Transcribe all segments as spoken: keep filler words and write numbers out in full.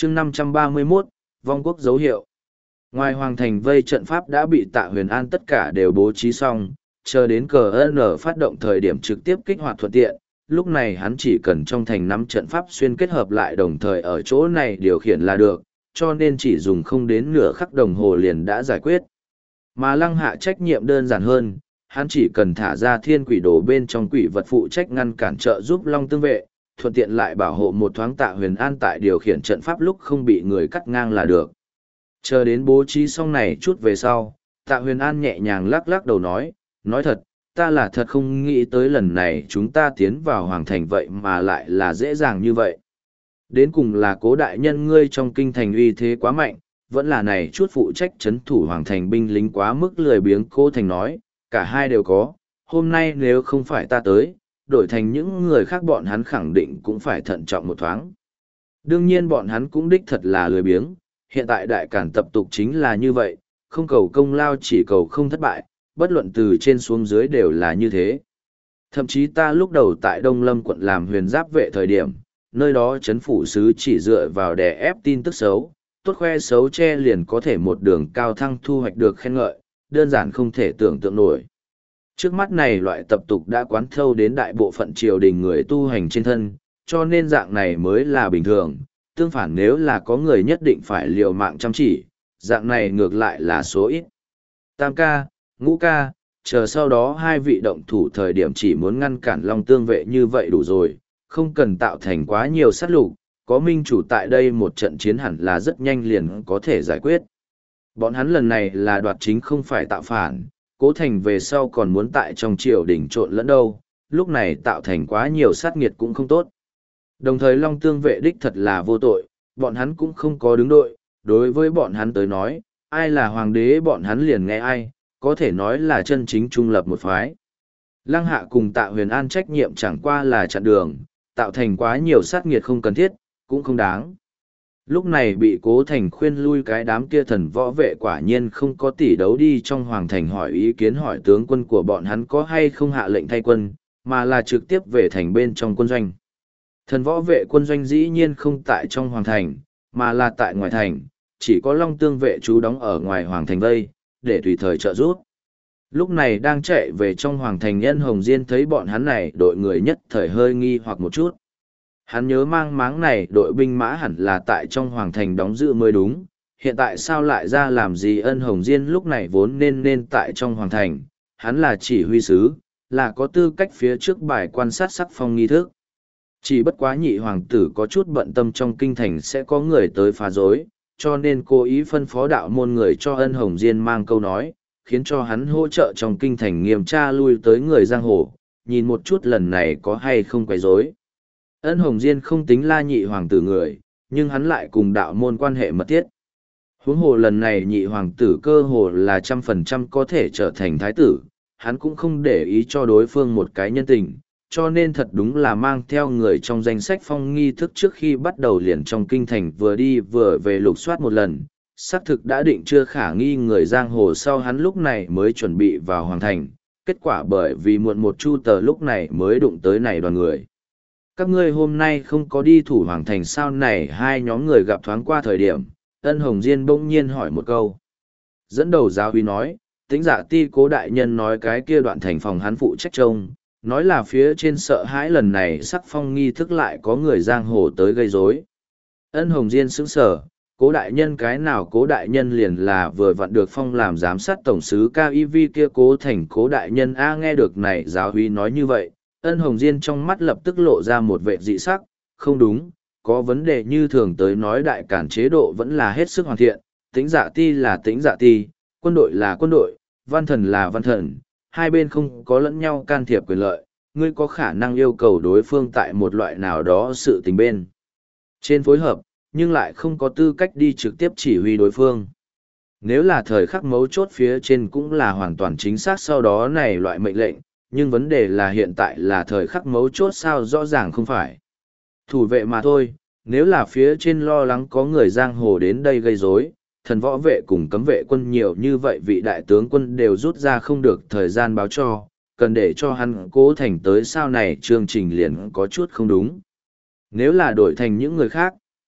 chương năm trăm ba mươi mốt, vong quốc dấu hiệu. Ngoài hoàng thành vây trận pháp đã bị Tạ Huyền An tất cả đều bố trí xong, chờ đến cờ ân phát động thời điểm trực tiếp kích hoạt thuận tiện, lúc này hắn chỉ cần trong thành nắm trận pháp xuyên kết hợp lại đồng thời ở chỗ này điều khiển là được, cho nên chỉ dùng không đến nửa khắc đồng hồ liền đã giải quyết. Mà Lăng Hạ trách nhiệm đơn giản hơn, hắn chỉ cần thả ra thiên quỷ đồ bên trong quỷ vật phụ trách ngăn cản trợ giúp Long Tương Vệ, thuận tiện lại bảo hộ một thoáng Tạ Huyền An tại điều khiển trận pháp lúc không bị người cắt ngang là được. Chờ đến bố trí xong này chút về sau, Tạ Huyền An nhẹ nhàng lắc lắc đầu nói, nói thật, ta là thật không nghĩ tới lần này chúng ta tiến vào hoàng thành vậy mà lại là dễ dàng như vậy. Đến cùng là Cố đại nhân ngươi trong kinh thành uy thế quá mạnh, vẫn là này chút phụ trách chấn thủ hoàng thành binh lính quá mức lười biếng. Cố Thành nói, cả hai đều có, hôm nay nếu không phải ta tới, đổi thành những người khác bọn hắn khẳng định cũng phải thận trọng một thoáng. Đương nhiên bọn hắn cũng đích thật là lười biếng, hiện tại đại cản tập tục chính là như vậy, không cầu công lao chỉ cầu không thất bại, bất luận từ trên xuống dưới đều là như thế. Thậm chí ta lúc đầu tại Đông Lâm quận làm huyền giáp vệ thời điểm, nơi đó chấn phủ sứ chỉ dựa vào đè ép tin tức xấu, tốt khoe xấu che liền có thể một đường cao thăng thu hoạch được khen ngợi, đơn giản không thể tưởng tượng nổi. Trước mắt này loại tập tục đã quán thâu đến đại bộ phận triều đình người tu hành trên thân, cho nên dạng này mới là bình thường. Tương phản nếu là có người nhất định phải liều mạng chăm chỉ, dạng này ngược lại là số ít. Tam ca, ngũ ca, chờ sau đó hai vị động thủ thời điểm chỉ muốn ngăn cản Long Tương Vệ như vậy đủ rồi, không cần tạo thành quá nhiều sát lục, có minh chủ tại đây một trận chiến hẳn là rất nhanh liền có thể giải quyết. Bọn hắn lần này là đoạt chính không phải tạo phản, Cố Thành về sau còn muốn tại trong triều đình trộn lẫn đâu, lúc này tạo thành quá nhiều sát nghiệt cũng không tốt. Đồng thời Long Tương Vệ đích thật là vô tội, bọn hắn cũng không có đứng đội, đối với bọn hắn tới nói, ai là hoàng đế bọn hắn liền nghe ai, có thể nói là chân chính trung lập một phái. Lăng Hạ cùng Tạ Huyền An trách nhiệm chẳng qua là chặn đường, tạo thành quá nhiều sát nghiệt không cần thiết, cũng không đáng. Lúc này bị Cố Thành khuyên lui cái đám kia thần võ vệ quả nhiên không có tỷ đấu đi trong hoàng thành hỏi ý kiến hỏi tướng quân của bọn hắn có hay không hạ lệnh thay quân, mà là trực tiếp về thành bên trong quân doanh. Thần võ vệ quân doanh dĩ nhiên không tại trong hoàng thành, mà là tại ngoài thành, chỉ có Long Tương Vệ trú đóng ở ngoài hoàng thành vây, để tùy thời trợ giúp. Lúc này đang chạy về trong hoàng thành Nhân Hồng Diên thấy bọn hắn này đội người nhất thời hơi nghi hoặc một chút. Hắn nhớ mang máng này đội binh mã hẳn là tại trong hoàng thành đóng giữ mới đúng, hiện tại sao lại ra làm gì Ân Hồng Diên lúc này vốn nên nên tại trong hoàng thành, hắn là chỉ huy sứ, là có tư cách phía trước bài quan sát sắc phong nghi thức. Chỉ bất quá nhị hoàng tử có chút bận tâm trong kinh thành sẽ có người tới phá rối, cho nên cố ý phân phó đạo môn người cho Ân Hồng Diên mang câu nói, khiến cho hắn hỗ trợ trong kinh thành nghiêm tra lui tới người giang hồ, nhìn một chút lần này có hay không quấy rối. Ân Hồng Diên không tính la nhị hoàng tử người, nhưng hắn lại cùng đạo môn quan hệ mật thiết. Huống hồ lần này nhị hoàng tử cơ hồ là trăm phần trăm có thể trở thành thái tử, hắn cũng không để ý cho đối phương một cái nhân tình, cho nên thật đúng là mang theo người trong danh sách phong nghi thức trước khi bắt đầu liền trong kinh thành vừa đi vừa về lục soát một lần, xác thực đã định chưa khả nghi người giang hồ sau hắn lúc này mới chuẩn bị vào hoàng thành, kết quả bởi vì muộn một chu tờ lúc này mới đụng tới này đoàn người. Các ngươi hôm nay không có đi thủ hoàng thành sao này hai nhóm người gặp thoáng qua thời điểm, Ân Hồng Diên bỗng nhiên hỏi một câu. Dẫn đầu giáo uy nói, Tĩnh Dạ Ti Cố đại nhân nói cái kia đoạn thành phòng hắn phụ trách trông, nói là phía trên sợ hãi lần này sắc phong nghi thức lại có người giang hồ tới gây rối. Ân Hồng Diên sững sờ, Cố đại nhân cái nào Cố đại nhân liền là vừa vặn được phong làm giám sát tổng sứ ca i vê kia Cố Thành Cố đại nhân a nghe được này giáo uy nói như vậy. Ân Hồng Diên trong mắt lập tức lộ ra một vẻ dị sắc, không đúng, có vấn đề như thường tới nói đại cản chế độ vẫn là hết sức hoàn thiện, Tĩnh Dạ Ti là Tĩnh Dạ Ti, quân đội là quân đội, văn thần là văn thần, hai bên không có lẫn nhau can thiệp quyền lợi, ngươi có khả năng yêu cầu đối phương tại một loại nào đó sự tình bên trên phối hợp, nhưng lại không có tư cách đi trực tiếp chỉ huy đối phương. Nếu là thời khắc mấu chốt phía trên cũng là hoàn toàn chính xác sau đó này loại mệnh lệnh, nhưng vấn đề là hiện tại là thời khắc mấu chốt sao rõ ràng không phải. Thủ vệ mà thôi, nếu là phía trên lo lắng có người giang hồ đến đây gây rối, thần võ vệ cùng cấm vệ quân nhiều như vậy vị đại tướng quân đều rút ra không được thời gian báo cho, cần để cho hắn Cố Thành tới sau này chương trình liền có chút không đúng. Nếu là đổi thành những người khác,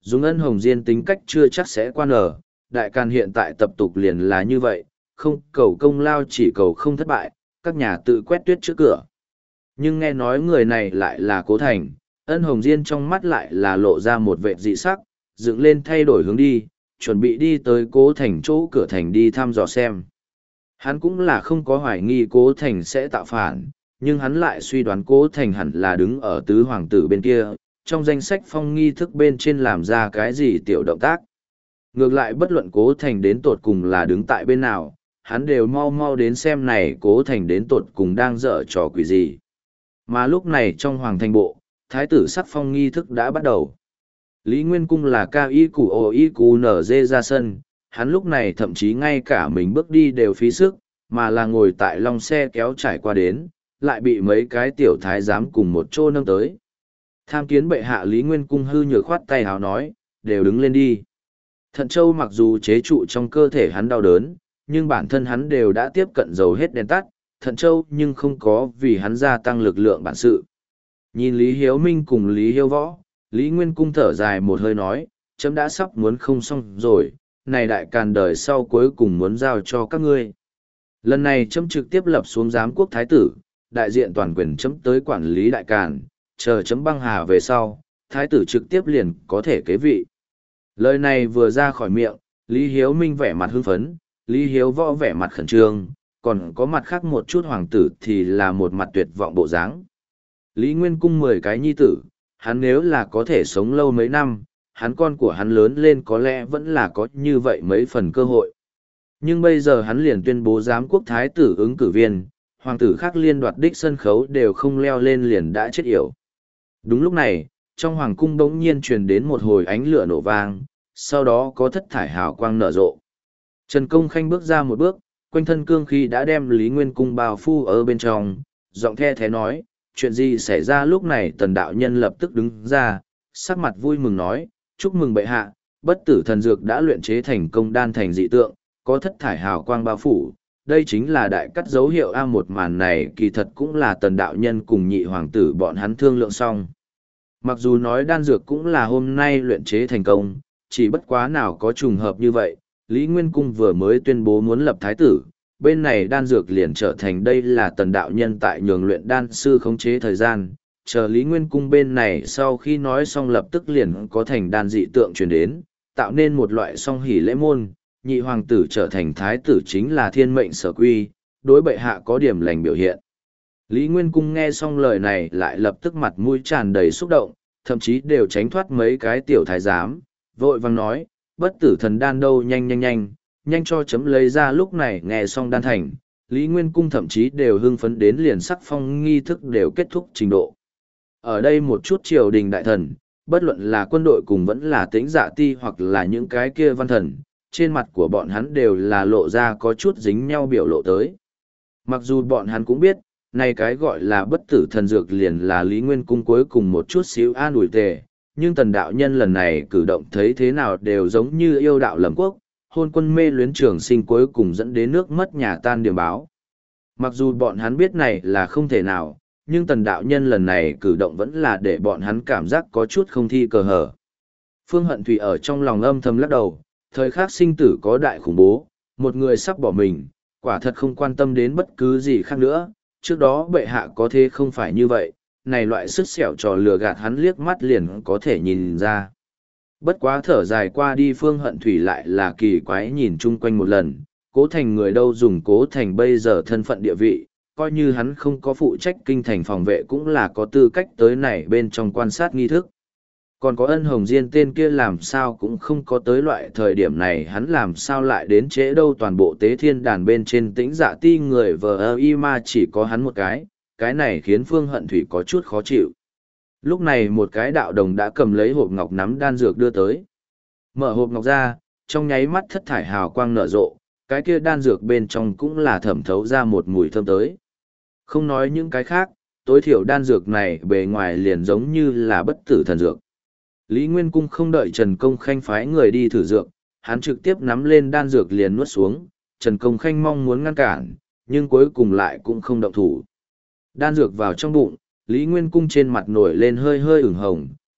Dùng Ân Hồng Diên tính cách chưa chắc sẽ qua nở, đại càn hiện tại tập tục liền là như vậy, không cầu công lao chỉ cầu không thất bại, các nhà tự quét tuyết trước cửa. Nhưng nghe nói người này lại là Cố Thành, Ân Hồng Diên trong mắt lại là lộ ra một vệ dị sắc, dựng lên thay đổi hướng đi, chuẩn bị đi tới Cố Thành chỗ cửa thành đi thăm dò xem. Hắn cũng là không có hoài nghi Cố Thành sẽ tạo phản, nhưng hắn lại suy đoán Cố Thành hẳn là đứng ở tứ hoàng tử bên kia, trong danh sách phong nghi thức bên trên làm ra cái gì tiểu động tác. Ngược lại bất luận Cố Thành đến tột cùng là đứng tại bên nào, hắn đều mau mau đến xem này Cố Thành đến tột cùng đang dở trò quỷ gì. Mà lúc này trong hoàng thành bộ, thái tử sắc phong nghi thức đã bắt đầu. Lý Nguyên Cung là cao y củ ồ y củ nở dê ra sân, hắn lúc này thậm chí ngay cả mình bước đi đều phí sức, mà là ngồi tại long xe kéo trải qua đến, lại bị mấy cái tiểu thái giám cùng một chỗ nâng tới. Tham kiến bệ hạ Lý Nguyên Cung hư nhược khoát tay hào nói, đều đứng lên đi. Thận châu mặc dù chế trụ trong cơ thể hắn đau đớn, nhưng bản thân hắn đều đã tiếp cận dầu hết đèn tắt, thận châu nhưng không có vì hắn gia tăng lực lượng bản sự. Nhìn Lý Hiếu Minh cùng Lý Hiếu Võ, Lý Nguyên Cung thở dài một hơi nói, chấm đã sắp muốn không xong rồi, này đại càn đời sau cuối cùng muốn giao cho các ngươi. Lần này chấm trực tiếp lập xuống giám quốc thái tử, đại diện toàn quyền chấm tới quản lý đại càn, chờ chấm băng hà về sau, thái tử trực tiếp liền có thể kế vị. Lời này vừa ra khỏi miệng, Lý Hiếu Minh vẻ mặt hưng phấn, Lý Hiếu Võ vẻ mặt khẩn trương, còn có mặt khác một chút hoàng tử thì là một mặt tuyệt vọng bộ dáng. Lý Nguyên Cung mười cái nhi tử, hắn nếu là có thể sống lâu mấy năm, hắn con của hắn lớn lên có lẽ vẫn là có như vậy mấy phần cơ hội. Nhưng bây giờ hắn liền tuyên bố giám quốc thái tử ứng cử viên, hoàng tử khác liên đoạt đích sân khấu đều không leo lên liền đã chết yểu. Đúng lúc này, trong hoàng cung bỗng nhiên truyền đến một hồi ánh lửa nổ vang, sau đó có thất thải hào quang nở rộ. Trần Công Khanh bước ra một bước, quanh thân cương khí đã đem Lý Nguyên Cung bao phủ ở bên trong, giọng the thế nói, chuyện gì xảy ra lúc này tần đạo nhân lập tức đứng ra, sắc mặt vui mừng nói, chúc mừng bệ hạ, bất tử thần dược đã luyện chế thành công đan thành dị tượng, có thất thải hào quang bao phủ, đây chính là đại cắt dấu hiệu A một màn này kỳ thật cũng là tần đạo nhân cùng nhị hoàng tử bọn hắn thương lượng xong. Mặc dù nói đan dược cũng là hôm nay luyện chế thành công, chỉ bất quá nào có trùng hợp như vậy, Lý Nguyên Cung vừa mới tuyên bố muốn lập thái tử, bên này đan dược liền trở thành đây là tần đạo nhân tại nhường luyện đan sư khống chế thời gian, chờ Lý Nguyên Cung bên này sau khi nói xong lập tức liền có thành đan dị tượng truyền đến, tạo nên một loại song hỷ lễ môn, nhị hoàng tử trở thành thái tử chính là thiên mệnh sở quy, đối bệ hạ có điểm lành biểu hiện. Lý Nguyên Cung nghe xong lời này lại lập tức mặt mũi tràn đầy xúc động, thậm chí đều tránh thoát mấy cái tiểu thái giám, vội vang nói, bất tử thần đan đâu nhanh nhanh nhanh, nhanh cho chấm lấy ra lúc này nghe xong đan thành, Lý Nguyên Cung thậm chí đều hưng phấn đến liền sắc phong nghi thức đều kết thúc trình độ. Ở đây một chút triều đình đại thần, bất luận là quân đội cùng vẫn là tĩnh dạ ti hoặc là những cái kia văn thần, trên mặt của bọn hắn đều là lộ ra có chút dính nhau biểu lộ tới. Mặc dù bọn hắn cũng biết, này cái gọi là bất tử thần dược liền là Lý Nguyên Cung cuối cùng một chút xíu an ủi tề, nhưng tần đạo nhân lần này cử động thấy thế nào đều giống như yêu đạo lầm quốc, hôn quân mê luyến trường sinh cuối cùng dẫn đến nước mất nhà tan điểm báo. Mặc dù bọn hắn biết này là không thể nào, nhưng tần đạo nhân lần này cử động vẫn là để bọn hắn cảm giác có chút không thi cờ hở. Phương Hận Thủy ở trong lòng âm thầm lắc đầu, thời khắc sinh tử có đại khủng bố, một người sắp bỏ mình, quả thật không quan tâm đến bất cứ gì khác nữa, trước đó bệ hạ có thế không phải như vậy, này loại sức sẹo trò lừa gạt hắn liếc mắt liền có thể nhìn ra. Bất quá thở dài qua đi Phương Hận Thủy lại là kỳ quái nhìn chung quanh một lần, Cố Thành người đâu dùng Cố Thành bây giờ thân phận địa vị, coi như hắn không có phụ trách kinh thành phòng vệ cũng là có tư cách tới này bên trong quan sát nghi thức. Còn có Ân Hồng Diên tên kia làm sao cũng không có tới loại thời điểm này hắn làm sao lại đến trễ đâu toàn bộ tế thiên đàn bên trên tĩnh dạ ti người vờ ơ y ma chỉ có hắn một cái, cái này khiến Phương Hận Thủy có chút khó chịu. Lúc này một cái đạo đồng đã cầm lấy hộp ngọc nắm đan dược đưa tới. Mở hộp ngọc ra, trong nháy mắt thất thải hào quang nở rộ, cái kia đan dược bên trong cũng là thẩm thấu ra một mùi thơm tới. Không nói những cái khác, tối thiểu đan dược này bề ngoài liền giống như là bất tử thần dược. Lý Nguyên Cung không đợi Trần Công Khanh phái người đi thử dược, hắn trực tiếp nắm lên đan dược liền nuốt xuống, Trần Công Khanh mong muốn ngăn cản, nhưng cuối cùng lại cũng không động thủ. Đan dược vào trong bụng, Lý Nguyên Cung trên mặt nổi lên hơi hơi ửng hồng,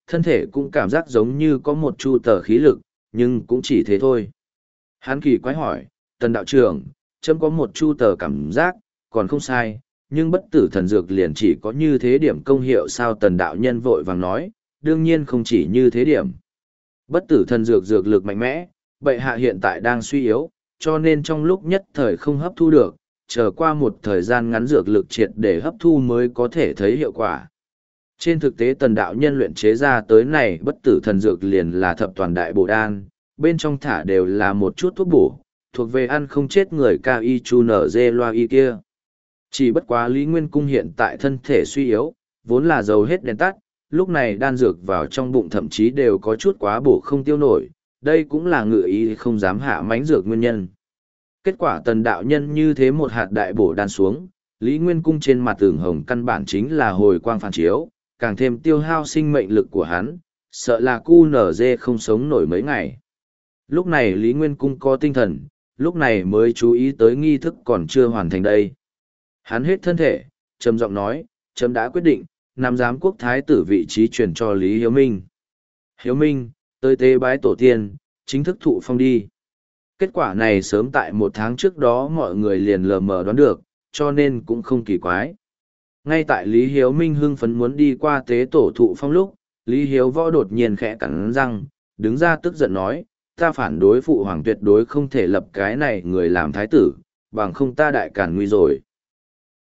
thân thể cũng cảm giác giống như có một chu tờ khí lực, nhưng cũng chỉ thế thôi. Hắn kỳ quái hỏi, tần đạo trưởng, chấm có một chu tờ cảm giác, còn không sai, nhưng bất tử thần dược liền chỉ có như thế điểm công hiệu sao? Tần đạo nhân vội vàng nói, đương nhiên không chỉ như thế điểm. Bất tử thần dược dược lực mạnh mẽ, bệ hạ hiện tại đang suy yếu, cho nên trong lúc nhất thời không hấp thu được, chờ qua một thời gian ngắn dược lực triệt để hấp thu mới có thể thấy hiệu quả. Trên thực tế tần đạo nhân luyện chế ra tới này bất tử thần dược liền là thập toàn đại bổ đan, bên trong thả đều là một chút thuốc bổ, thuộc về ăn không chết người cao y chu nở dê loa y kia. Chỉ bất quá Lý Nguyên Cung hiện tại thân thể suy yếu, vốn là dầu hết đèn tắt, lúc này đan dược vào trong bụng thậm chí đều có chút quá bổ không tiêu nổi, đây cũng là ngự ý không dám hạ mánh dược nguyên nhân. Kết quả tần đạo nhân như thế một hạt đại bổ đan xuống, Lý Nguyên Cung trên mặt tường hồng căn bản chính là hồi quang phản chiếu, càng thêm tiêu hao sinh mệnh lực của hắn, sợ là cu nở dê không sống nổi mấy ngày. Lúc này Lý Nguyên Cung có tinh thần, lúc này mới chú ý tới nghi thức còn chưa hoàn thành đây. Hắn hết thân thể, trầm giọng nói, chấm đã quyết định, nắm giám quốc thái tử vị trí chuyển cho Lý Hiếu Minh. Hiếu Minh, tới tế bái tổ tiên, chính thức thụ phong đi. Kết quả này sớm tại một tháng trước đó mọi người liền lờ mờ đoán được, cho nên cũng không kỳ quái. Ngay tại Lý Hiếu Minh hưng phấn muốn đi qua tế tổ thụ phong lúc, Lý Hiếu Võ đột nhiên khẽ cắn răng, đứng ra tức giận nói, ta phản đối phụ hoàng tuyệt đối không thể lập cái này người làm thái tử, bằng không ta đại cản nguy rồi.